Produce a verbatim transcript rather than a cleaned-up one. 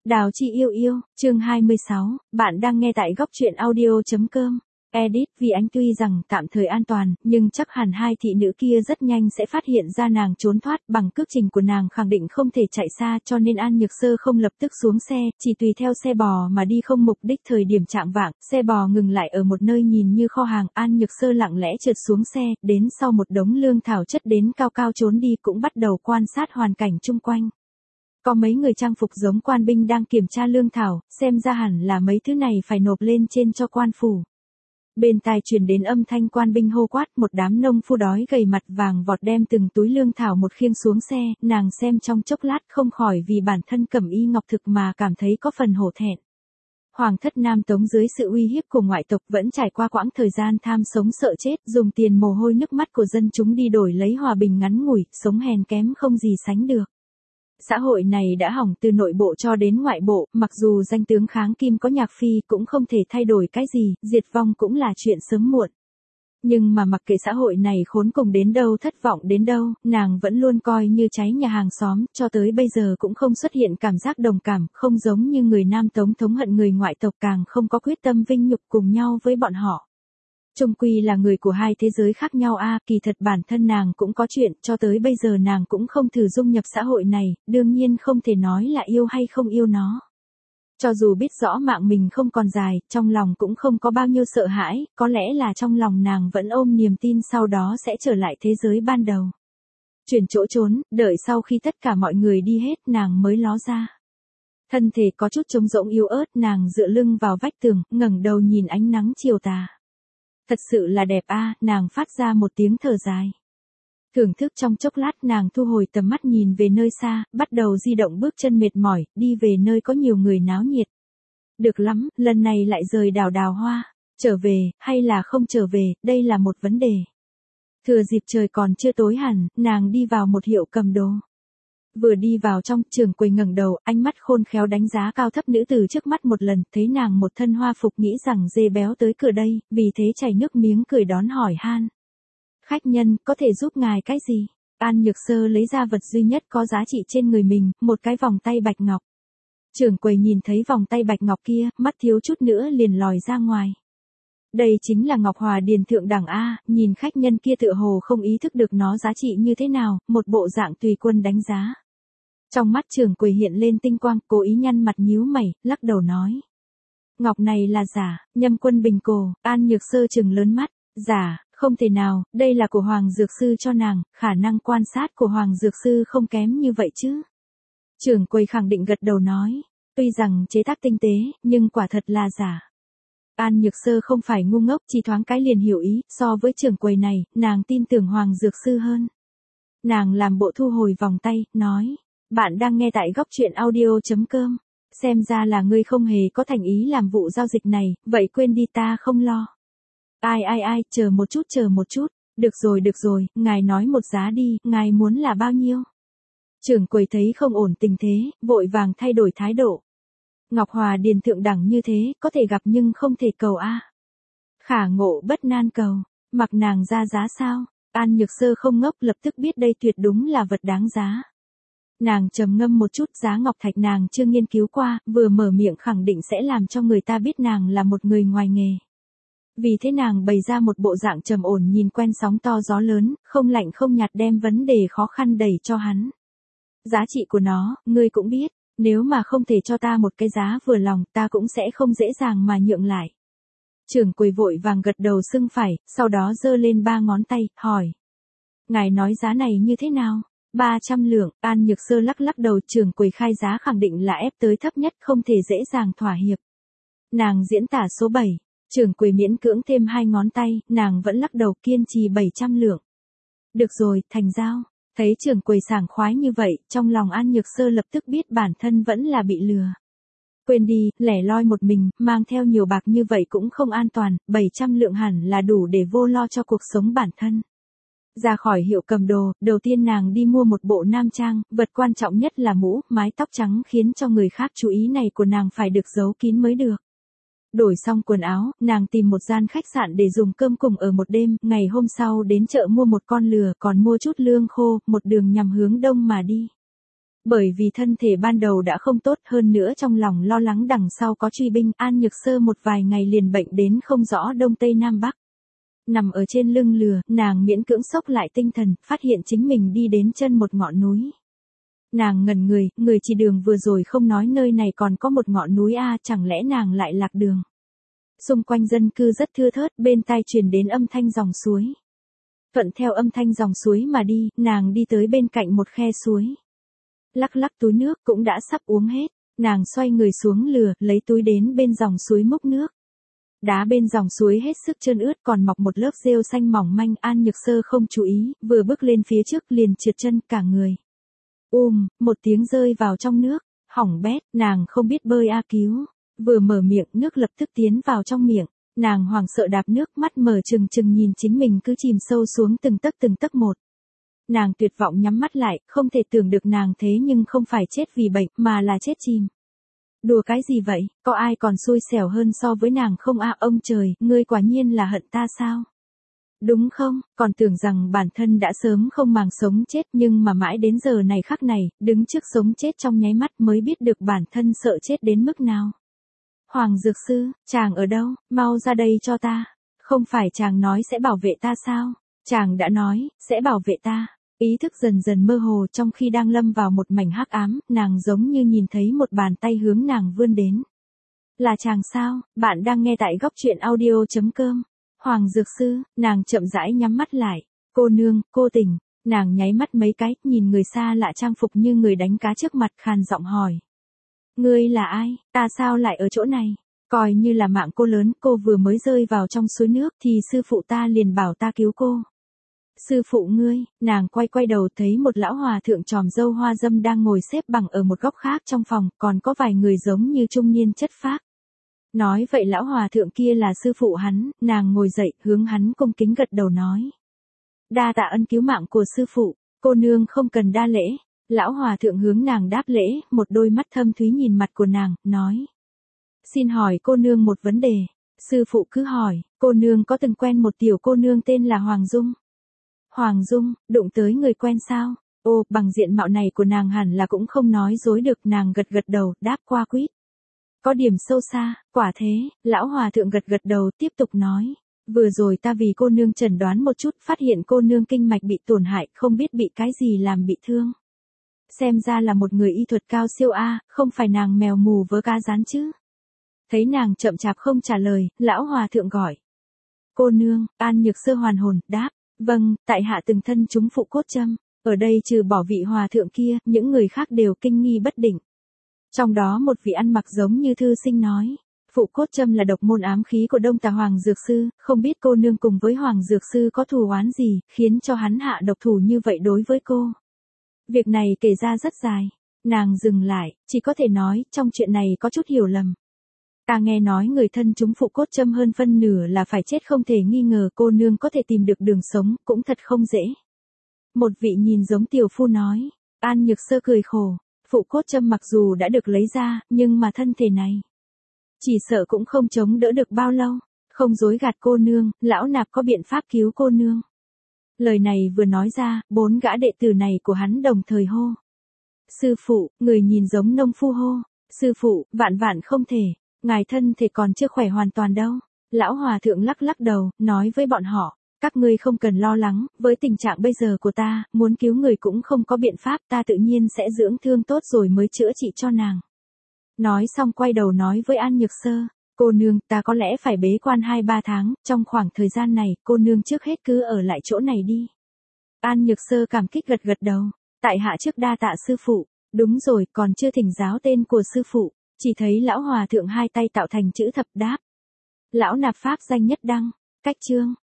Đào Chi yêu yêu, chương hai mươi sáu, bạn đang nghe tại góc truyện audio.com. Edit, vì anh tuy rằng tạm thời an toàn, nhưng chắc hẳn hai thị nữ kia rất nhanh sẽ phát hiện ra nàng trốn thoát, bằng cước trình của nàng khẳng định không thể chạy xa, cho nên An Nhược Sơ không lập tức xuống xe, chỉ tùy theo xe bò mà đi không mục đích. Thời điểm chạng vạng, xe bò ngừng lại ở một nơi nhìn như kho hàng, An Nhược Sơ lặng lẽ trượt xuống xe, đến sau một đống lương thảo chất đến cao cao trốn đi, cũng bắt đầu quan sát hoàn cảnh chung quanh. Có mấy người trang phục giống quan binh đang kiểm tra lương thảo, xem ra hẳn là mấy thứ này phải nộp lên trên cho quan phủ. Bên tai truyền đến âm thanh quan binh hô quát, một đám nông phu đói gầy mặt vàng vọt đem từng túi lương thảo một khiêng xuống xe, nàng xem trong chốc lát không khỏi vì bản thân cẩm y ngọc thực mà cảm thấy có phần hổ thẹn. Hoàng thất Nam Tống dưới sự uy hiếp của ngoại tộc vẫn trải qua quãng thời gian tham sống sợ chết, dùng tiền mồ hôi nước mắt của dân chúng đi đổi lấy hòa bình ngắn ngủi, sống hèn kém không gì sánh được. Xã hội này đã hỏng từ nội bộ cho đến ngoại bộ, mặc dù danh tướng kháng kim có nhạc phi cũng không thể thay đổi cái gì, diệt vong cũng là chuyện sớm muộn. Nhưng mà mặc kệ xã hội này khốn cùng đến đâu, thất vọng đến đâu, nàng vẫn luôn coi như cháy nhà hàng xóm, cho tới bây giờ cũng không xuất hiện cảm giác đồng cảm, không giống như người Nam Tống thống hận người ngoại tộc, càng không có quyết tâm vinh nhục cùng nhau với bọn họ. Chung quy là người của hai thế giới khác nhau a, à, kỳ thật bản thân nàng cũng có chuyện, cho tới bây giờ nàng cũng không thử dung nhập xã hội này, đương nhiên không thể nói là yêu hay không yêu nó. Cho dù biết rõ mạng mình không còn dài, trong lòng cũng không có bao nhiêu sợ hãi, có lẽ là trong lòng nàng vẫn ôm niềm tin sau đó sẽ trở lại thế giới ban đầu. Chuyển chỗ trốn, đợi sau khi tất cả mọi người đi hết nàng mới ló ra. Thân thể có chút trống rỗng yếu ớt, nàng dựa lưng vào vách tường, ngẩng đầu nhìn ánh nắng chiều tà. Thật sự là đẹp a, à, nàng phát ra một tiếng thở dài. Thưởng thức trong chốc lát, nàng thu hồi tầm mắt nhìn về nơi xa, bắt đầu di động bước chân mệt mỏi, đi về nơi có nhiều người náo nhiệt. Được lắm, lần này lại rời đào đào hoa, trở về, hay là không trở về, đây là một vấn đề. Thừa dịp trời còn chưa tối hẳn, nàng đi vào một hiệu cầm đồ. Vừa đi vào trong, Trường Quầy ngẩng đầu, ánh mắt khôn khéo đánh giá cao thấp nữ tử trước mắt một lần, thấy nàng một thân hoa phục nghĩ rằng dê béo tới cửa đây, vì thế chảy nước miếng cười đón hỏi han. Khách nhân, có thể giúp ngài cái gì? An Nhược Sơ lấy ra vật duy nhất có giá trị trên người mình, một cái vòng tay bạch ngọc. Trưởng Quầy nhìn thấy vòng tay bạch ngọc kia, mắt thiếu chút nữa liền lòi ra ngoài. Đây chính là Ngọc Hòa Điền thượng đẳng a, nhìn khách nhân kia tựa hồ không ý thức được nó giá trị như thế nào, một bộ dạng tùy quân đánh giá. Trong mắt Trưởng Quầy hiện lên tinh quang, cố ý nhăn mặt nhíu mày, lắc đầu nói. Ngọc này là giả, Nhâm Quân bình cổ. An Nhược Sơ trừng lớn mắt, giả, không thể nào, đây là của Hoàng Dược Sư cho nàng, khả năng quan sát của Hoàng Dược Sư không kém như vậy chứ. Trưởng Quầy khẳng định gật đầu nói, tuy rằng chế tác tinh tế, nhưng quả thật là giả. An Nhược Sơ không phải ngu ngốc, chỉ thoáng cái liền hiểu ý, so với Trưởng Quầy này, nàng tin tưởng Hoàng Dược Sư hơn. Nàng làm bộ thu hồi vòng tay, nói. Bạn đang nghe tại góc truyện audio.com. Xem ra là ngươi không hề có thành ý làm vụ giao dịch này, vậy quên đi, ta không lo. Ai ai ai, chờ một chút chờ một chút, được rồi được rồi, ngài nói một giá đi, ngài muốn là bao nhiêu? Trưởng Quầy thấy không ổn tình thế, vội vàng thay đổi thái độ. Ngọc Hòa Điền thượng đẳng như thế, có thể gặp nhưng không thể cầu a. Khả ngộ bất nan cầu, mặc nàng ra giá sao? An Nhược Sơ không ngốc, lập tức biết đây tuyệt đúng là vật đáng giá. Nàng trầm ngâm một chút, giá ngọc thạch nàng chưa nghiên cứu qua, vừa mở miệng khẳng định sẽ làm cho người ta biết nàng là một người ngoài nghề. Vì thế nàng bày ra một bộ dạng trầm ổn nhìn quen sóng to gió lớn, không lạnh không nhạt đem vấn đề khó khăn đẩy cho hắn. Giá trị của nó, ngươi cũng biết, nếu mà không thể cho ta một cái giá vừa lòng, ta cũng sẽ không dễ dàng mà nhượng lại. Trưởng Quầy vội vàng gật đầu xưng phải, sau đó giơ lên ba ngón tay, hỏi. Ngài nói giá này như thế nào? ba trăm lượng, An Nhược Sơ lắc lắc đầu. Trưởng Quầy khai giá khẳng định là ép tới thấp nhất, không thể dễ dàng thỏa hiệp. Nàng diễn tả số bảy, Trưởng Quầy miễn cưỡng thêm hai ngón tay, nàng vẫn lắc đầu kiên trì bảy trăm lượng. Được rồi, thành giao. Thấy Trưởng Quầy sảng khoái như vậy, trong lòng An Nhược Sơ lập tức biết bản thân vẫn là bị lừa. Quên đi, lẻ loi một mình, mang theo nhiều bạc như vậy cũng không an toàn, bảy trăm lượng hẳn là đủ để vô lo cho cuộc sống bản thân. Ra khỏi hiệu cầm đồ, đầu tiên nàng đi mua một bộ nam trang, vật quan trọng nhất là mũ, mái tóc trắng khiến cho người khác chú ý này của nàng phải được giấu kín mới được. Đổi xong quần áo, nàng tìm một gian khách sạn để dùng cơm cùng ở một đêm, ngày hôm sau đến chợ mua một con lừa, còn mua chút lương khô, một đường nhằm hướng đông mà đi. Bởi vì thân thể ban đầu đã không tốt, hơn nữa trong lòng lo lắng đằng sau có truy binh, An Nhược Sơ một vài ngày liền bệnh đến không rõ đông tây nam bắc. Nằm ở trên lưng lừa, nàng miễn cưỡng xốc lại tinh thần, phát hiện chính mình đi đến chân một ngọn núi. Nàng ngẩn người, người chỉ đường vừa rồi không nói nơi này còn có một ngọn núi a, chẳng lẽ nàng lại lạc đường. Xung quanh dân cư rất thưa thớt, bên tai truyền đến âm thanh dòng suối. Thuận theo âm thanh dòng suối mà đi, nàng đi tới bên cạnh một khe suối. Lắc lắc túi nước cũng đã sắp uống hết, nàng xoay người xuống lừa, lấy túi đến bên dòng suối múc nước. Đá bên dòng suối hết sức trơn ướt còn mọc một lớp rêu xanh mỏng manh, An Nhược Sơ không chú ý, vừa bước lên phía trước liền trượt chân cả người. Um, một tiếng rơi vào trong nước, hỏng bét, nàng không biết bơi a cứu. Vừa mở miệng nước lập tức tiến vào trong miệng, nàng hoảng sợ đạp nước mắt mở trừng trừng nhìn chính mình cứ chìm sâu xuống từng tấc từng tấc một. Nàng tuyệt vọng nhắm mắt lại, không thể tưởng được nàng thế nhưng không phải chết vì bệnh mà là chết chìm. Đùa cái gì vậy, có ai còn xui xẻo hơn so với nàng không a? Ông trời, ngươi quả nhiên là hận ta sao? Đúng không, còn tưởng rằng bản thân đã sớm không màng sống chết nhưng mà mãi đến giờ này khắc này, đứng trước sống chết trong nháy mắt mới biết được bản thân sợ chết đến mức nào. Hoàng Dược Sư, chàng ở đâu, mau ra đây cho ta. Không phải chàng nói sẽ bảo vệ ta sao? Chàng đã nói, sẽ bảo vệ ta. Ý thức dần dần mơ hồ trong khi đang lâm vào một mảnh hắc ám, nàng giống như nhìn thấy một bàn tay hướng nàng vươn đến. Là chàng sao, bạn đang nghe tại góc truyện audio chấm com. Hoàng Dược Sư, nàng chậm rãi nhắm mắt lại. Cô nương, cô tình, nàng nháy mắt mấy cái, nhìn người xa lạ trang phục như người đánh cá trước mặt khàn giọng hỏi. Ngươi là ai, ta sao lại ở chỗ này? Coi như là mạng cô lớn, cô vừa mới rơi vào trong suối nước thì sư phụ ta liền bảo ta cứu cô. Sư phụ ngươi, nàng quay quay đầu thấy một lão hòa thượng tròm râu hoa dâm đang ngồi xếp bằng ở một góc khác trong phòng, còn có vài người giống như trung niên chất phác. Nói vậy lão hòa thượng kia là sư phụ hắn, nàng ngồi dậy, hướng hắn cung kính gật đầu nói. Đa tạ ân cứu mạng của sư phụ, cô nương không cần đa lễ. Lão hòa thượng hướng nàng đáp lễ, một đôi mắt thâm thúy nhìn mặt của nàng, nói. Xin hỏi cô nương một vấn đề. Sư phụ cứ hỏi, cô nương có từng quen một tiểu cô nương tên là Hoàng Dung? Hoàng Dung, đụng tới người quen sao? Ô, bằng diện mạo này của nàng hẳn là cũng không nói dối được, nàng gật gật đầu, đáp qua quýt. Có điểm sâu xa, quả thế, lão hòa thượng gật gật đầu tiếp tục nói. Vừa rồi ta vì cô nương chẩn đoán một chút, phát hiện cô nương kinh mạch bị tổn hại, không biết bị cái gì làm bị thương. Xem ra là một người y thuật cao siêu a, không phải nàng mèo mù vớ cá rán chứ. Thấy nàng chậm chạp không trả lời, lão hòa thượng gọi. Cô nương, An Nhược Sơ hoàn hồn, đáp. Vâng, tại hạ từng thân chúng phụ cốt châm. Ở đây trừ bỏ vị hòa thượng kia, những người khác đều kinh nghi bất định. Trong đó một vị ăn mặc giống như thư sinh nói. Phụ cốt châm là độc môn ám khí của Đông Tà Hoàng Dược Sư, không biết cô nương cùng với Hoàng Dược Sư có thù oán gì, khiến cho hắn hạ độc thủ như vậy đối với cô. Việc này kể ra rất dài. Nàng dừng lại, chỉ có thể nói, trong chuyện này có chút hiểu lầm. Ta nghe nói người thân chúng phụ cốt châm hơn phân nửa là phải chết không thể nghi ngờ, cô nương có thể tìm được đường sống, cũng thật không dễ. Một vị nhìn giống tiểu phu nói. An Nhược Sơ cười khổ. Phụ cốt châm mặc dù đã được lấy ra, nhưng mà thân thể này chỉ sợ cũng không chống đỡ được bao lâu. Không dối gạt cô nương, lão nạp có biện pháp cứu cô nương. Lời này vừa nói ra, bốn gã đệ tử này của hắn đồng thời hô. Sư phụ, người nhìn giống nông phu hô. Sư phụ, vạn vạn không thể, ngài thân thể còn chưa khỏe hoàn toàn đâu. Lão hòa thượng lắc lắc đầu, nói với bọn họ. Các ngươi không cần lo lắng, với tình trạng bây giờ của ta, muốn cứu người cũng không có biện pháp, ta tự nhiên sẽ dưỡng thương tốt rồi mới chữa trị cho nàng. Nói xong quay đầu nói với An Nhược Sơ. Cô nương, ta có lẽ phải bế quan hai ba tháng, trong khoảng thời gian này, cô nương trước hết cứ ở lại chỗ này đi. An Nhược Sơ cảm kích gật gật đầu. Tại hạ trước đa tạ sư phụ. Đúng rồi, còn chưa thỉnh giáo tên của sư phụ. Chỉ thấy lão hòa thượng hai tay tạo thành chữ thập đáp. Lão nạp pháp danh Nhất Đăng. Cách chương.